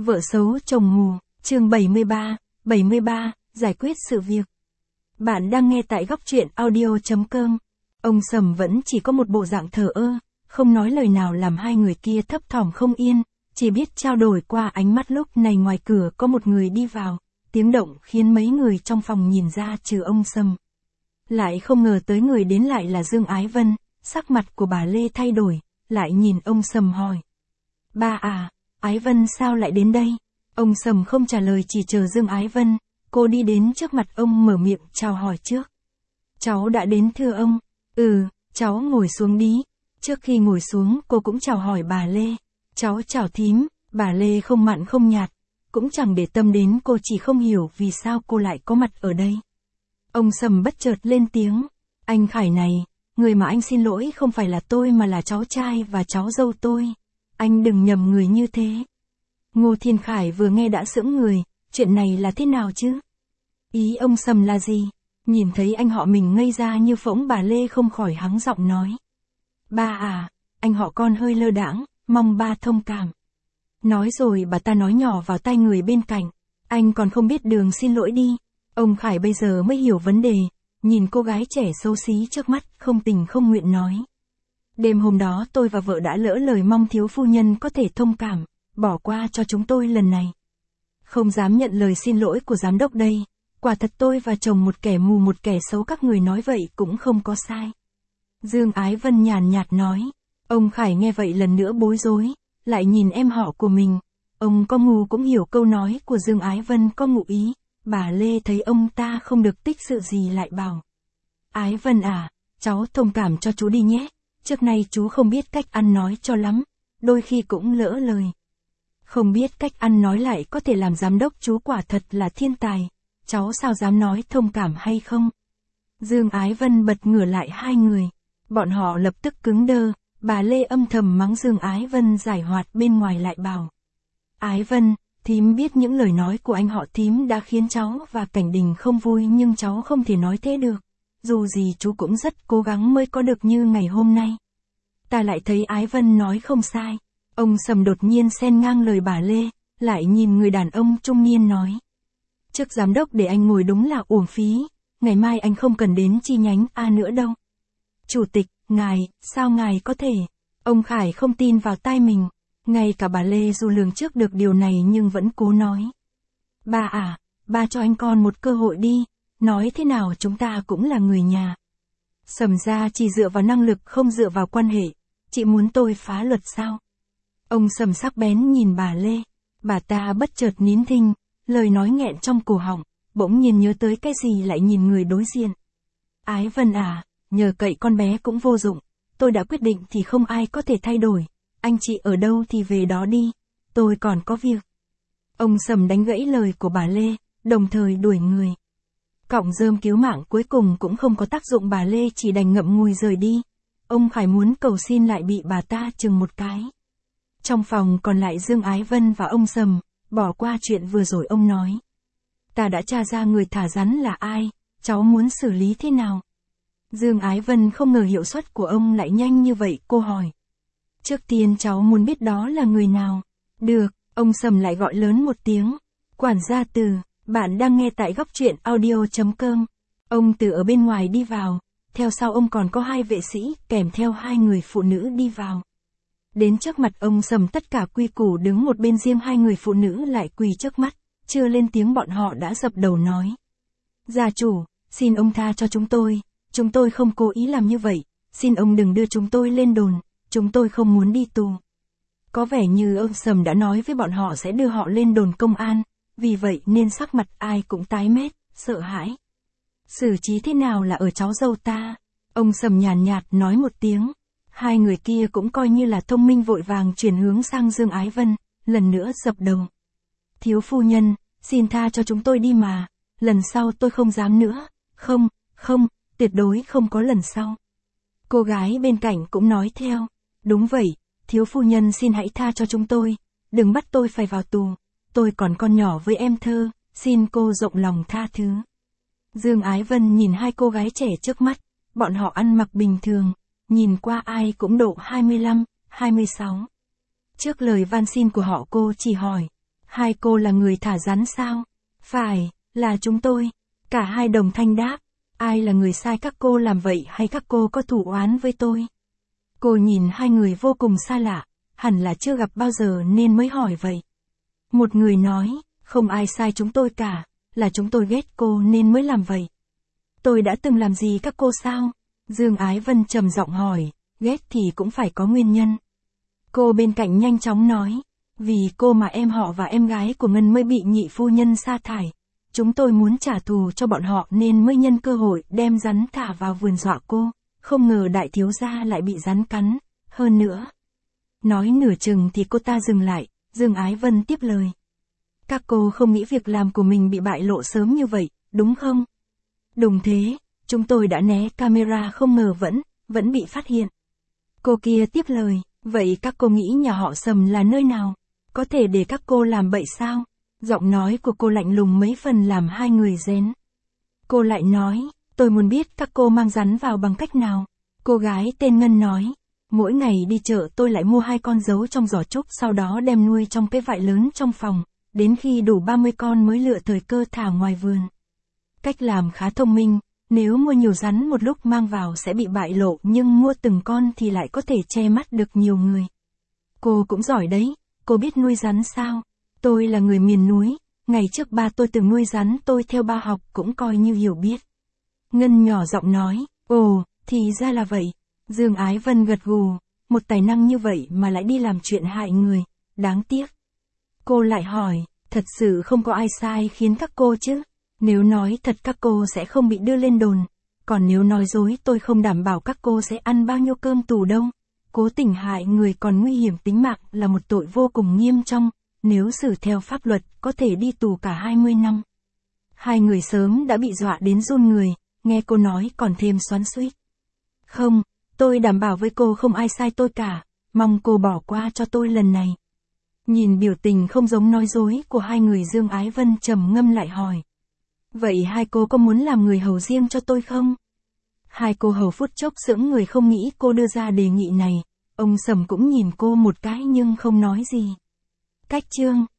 Vợ xấu chồng mù, chương 73, giải quyết sự việc. Bạn đang nghe tại góc truyện audio.com. Ông Sầm vẫn chỉ có một bộ dạng thờ ơ, không nói lời nào làm hai người kia thấp thỏm không yên, chỉ biết trao đổi qua ánh mắt. Lúc này ngoài cửa có một người đi vào, tiếng động khiến mấy người trong phòng nhìn ra trừ ông Sầm. Lại không ngờ tới người đến lại là Dương Ái Vân, sắc mặt của bà Lê thay đổi, lại nhìn ông Sầm hỏi. Ba à, Ái Vân sao lại đến đây? Ông Sầm không trả lời chỉ chờ Dương Ái Vân, cô đi đến trước mặt ông mở miệng chào hỏi trước. Cháu đã đến thưa ông. Cháu ngồi xuống đi. Trước khi ngồi xuống cô cũng chào hỏi bà Lê. Cháu chào thím. Bà Lê không mặn không nhạt, cũng chẳng để tâm đến cô, chỉ không hiểu vì sao cô lại có mặt ở đây. Ông Sầm bất chợt lên tiếng. Anh Khải này, người mà anh xin lỗi không phải là tôi mà là cháu trai và cháu dâu tôi. Anh đừng nhầm người như thế. Ngô Thiên Khải vừa nghe đã sững người, chuyện này là thế nào chứ? Ý ông Sầm là gì? Nhìn thấy anh họ mình ngây ra như phỗng, bà Lê không khỏi hắng giọng nói. Ba à, anh họ con hơi lơ đãng, mong ba thông cảm. Nói rồi bà ta nói nhỏ vào tai người bên cạnh. Anh còn không biết đường xin lỗi đi. Ông Khải bây giờ mới hiểu vấn đề, nhìn cô gái trẻ xấu xí trước mắt, không tình không nguyện nói. Đêm hôm đó tôi và vợ đã lỡ lời, mong thiếu phu nhân có thể thông cảm, bỏ qua cho chúng tôi lần này. Không dám nhận lời xin lỗi của giám đốc đây. Quả thật tôi và chồng một kẻ mù một kẻ xấu, các người nói vậy cũng không có sai. Dương Ái Vân nhàn nhạt nói. Ông Khải nghe vậy lần nữa bối rối, lại nhìn em họ của mình. Ông có ngu cũng hiểu câu nói của Dương Ái Vân có ngụ ý. Bà Lê thấy ông ta không được tích sự gì lại bảo. Ái Vân à, cháu thông cảm cho chú đi nhé. Trước nay chú không biết cách ăn nói cho lắm, đôi khi cũng lỡ lời. Không biết cách ăn nói lại có thể làm giám đốc, chú quả thật là thiên tài. Cháu sao dám nói thông cảm hay không? Dương Ái Vân bật ngửa lại hai người. Bọn họ lập tức cứng đơ, bà Lê âm thầm mắng Dương Ái Vân giải hoạt, bên ngoài lại bảo. Ái Vân, thím biết những lời nói của anh họ thím đã khiến cháu và Cảnh Đình không vui, nhưng cháu không thể nói thế được. Dù gì chú cũng rất cố gắng mới có được như ngày hôm nay. Ta lại thấy Ái Vân nói không sai. Ông Sầm đột nhiên xen ngang lời bà Lê, lại nhìn người đàn ông trung niên nói. Trước giám đốc để anh ngồi đúng là uổng phí, ngày mai anh không cần đến chi nhánh A nữa đâu. Chủ tịch, ngài, sao ngài có thể? Ông Khải không tin vào tai mình, ngay cả bà Lê dù lường trước được điều này nhưng vẫn cố nói. Ba à, ba cho anh con một cơ hội đi, nói thế nào chúng ta cũng là người nhà. Sầm ra chỉ dựa vào năng lực không dựa vào quan hệ, chị muốn tôi phá luật sao? Ông Sầm sắc bén nhìn bà Lê, bà ta bất chợt nín thinh, lời nói nghẹn trong cổ họng, bỗng nhiên nhớ tới cái gì lại nhìn người đối diện. Ái Vân à, nhờ cậy con bé cũng vô dụng, tôi đã quyết định thì không ai có thể thay đổi, anh chị ở đâu thì về đó đi, tôi còn có việc. Ông Sầm đánh gãy lời của bà Lê, đồng thời đuổi người. Cọng rơm cứu mạng cuối cùng cũng không có tác dụng, bà Lê chỉ đành ngậm ngùi rời đi. Ông Khải muốn cầu xin lại bị bà ta chừng một cái. Trong phòng còn lại Dương Ái Vân và ông Sầm, bỏ qua chuyện vừa rồi ông nói. Ta đã tra ra người thả rắn là ai, cháu muốn xử lý thế nào? Dương Ái Vân không ngờ hiệu suất của ông lại nhanh như vậy, cô hỏi. Trước tiên cháu muốn biết đó là người nào. Được, ông Sầm lại gọi lớn một tiếng. Quản gia Từ, bạn đang nghe tại góc truyện audio.com. Ông Từ ở bên ngoài đi vào, theo sau ông còn có hai vệ sĩ, kèm theo hai người phụ nữ đi vào. Đến trước mặt ông Sầm tất cả quy củ đứng một bên, riêng hai người phụ nữ lại quỳ trước mắt, chưa lên tiếng bọn họ đã dập đầu nói. Gia chủ, xin ông tha cho chúng tôi không cố ý làm như vậy, xin ông đừng đưa chúng tôi lên đồn, chúng tôi không muốn đi tù. Có vẻ như ông Sầm đã nói với bọn họ sẽ đưa họ lên đồn công an, vì vậy nên sắc mặt ai cũng tái mét, sợ hãi. Xử trí thế nào là ở cháu dâu ta? Ông Sầm nhàn nhạt nói một tiếng. Hai người kia cũng coi như là thông minh, vội vàng chuyển hướng sang Dương Ái Vân, lần nữa dập đầu. Thiếu phu nhân, xin tha cho chúng tôi đi mà, lần sau tôi không dám nữa, không, tuyệt đối không có lần sau. Cô gái bên cạnh cũng nói theo, đúng vậy, thiếu phu nhân xin hãy tha cho chúng tôi, đừng bắt tôi phải vào tù, tôi còn con nhỏ với em Thơ, xin cô rộng lòng tha thứ. Dương Ái Vân nhìn hai cô gái trẻ trước mắt, bọn họ ăn mặc bình thường, nhìn qua ai cũng độ 25, 26. Trước lời van xin của họ cô chỉ hỏi, Hai cô là người thả rắn sao? Phải, là chúng tôi. Cả hai đồng thanh đáp. Ai là người sai các cô làm vậy hay các cô có thù oán với tôi? Cô nhìn hai người vô cùng xa lạ, hẳn là chưa gặp bao giờ nên mới hỏi vậy. Một người nói, không ai sai chúng tôi cả, là chúng tôi ghét cô nên mới làm vậy. Tôi đã từng làm gì các cô sao? Dương Ái Vân trầm giọng hỏi, ghét thì cũng phải có nguyên nhân. Cô bên cạnh nhanh chóng nói, vì cô mà em họ và em gái của Ngân mới bị nhị phu nhân sa thải. Chúng tôi muốn trả thù cho bọn họ nên mới nhân cơ hội đem rắn thả vào vườn dọa cô, không ngờ đại thiếu gia lại bị rắn cắn, hơn nữa. Nói nửa chừng thì cô ta dừng lại, Dương Ái Vân tiếp lời. Các cô không nghĩ việc làm của mình bị bại lộ sớm như vậy, đúng không? Đúng thế, chúng tôi đã né camera không ngờ vẫn bị phát hiện. Cô kia tiếp lời, vậy các cô nghĩ nhà họ Sầm là nơi nào? Có thể để các cô làm bậy sao? Giọng nói của cô lạnh lùng mấy phần làm hai người rén. Cô lại nói, tôi muốn biết các cô mang rắn vào bằng cách nào. Cô gái tên Ngân nói, mỗi ngày đi chợ tôi lại mua 2 con giấu trong giỏ trúc sau đó đem nuôi trong cái vại lớn trong phòng, đến khi đủ 30 con mới lựa thời cơ thả ngoài vườn. Cách làm khá thông minh, nếu mua nhiều rắn một lúc mang vào sẽ bị bại lộ nhưng mua từng con thì lại có thể che mắt được nhiều người. Cô cũng giỏi đấy, cô biết nuôi rắn sao? Tôi là người miền núi, ngày trước ba tôi từng nuôi rắn tôi theo ba học cũng coi như hiểu biết. Ngân nhỏ giọng nói, ồ, thì ra là vậy. Dương Ái Vân gật gù, một tài năng như vậy mà lại đi làm chuyện hại người, đáng tiếc. Cô lại hỏi, thật sự không có ai sai khiến các cô chứ? Nếu nói thật các cô sẽ không bị đưa lên đồn, còn nếu nói dối tôi không đảm bảo các cô sẽ ăn bao nhiêu cơm tù đâu. Cố tình hại người còn nguy hiểm tính mạng là một tội vô cùng nghiêm trọng, nếu xử theo pháp luật có thể đi tù cả 20 năm. Hai người sớm đã bị dọa đến run người, nghe cô nói còn thêm xoắn xuýt. Không, tôi đảm bảo với cô không ai sai tôi cả, mong cô bỏ qua cho tôi lần này. Nhìn biểu tình không giống nói dối của hai người Dương Ái Vân trầm ngâm lại hỏi. Vậy hai cô có muốn làm người hầu riêng cho tôi không? Hai cô hầu phút chốc sững người không nghĩ cô đưa ra đề nghị này, ông Sầm cũng nhìn cô một cái nhưng không nói gì. Cách chương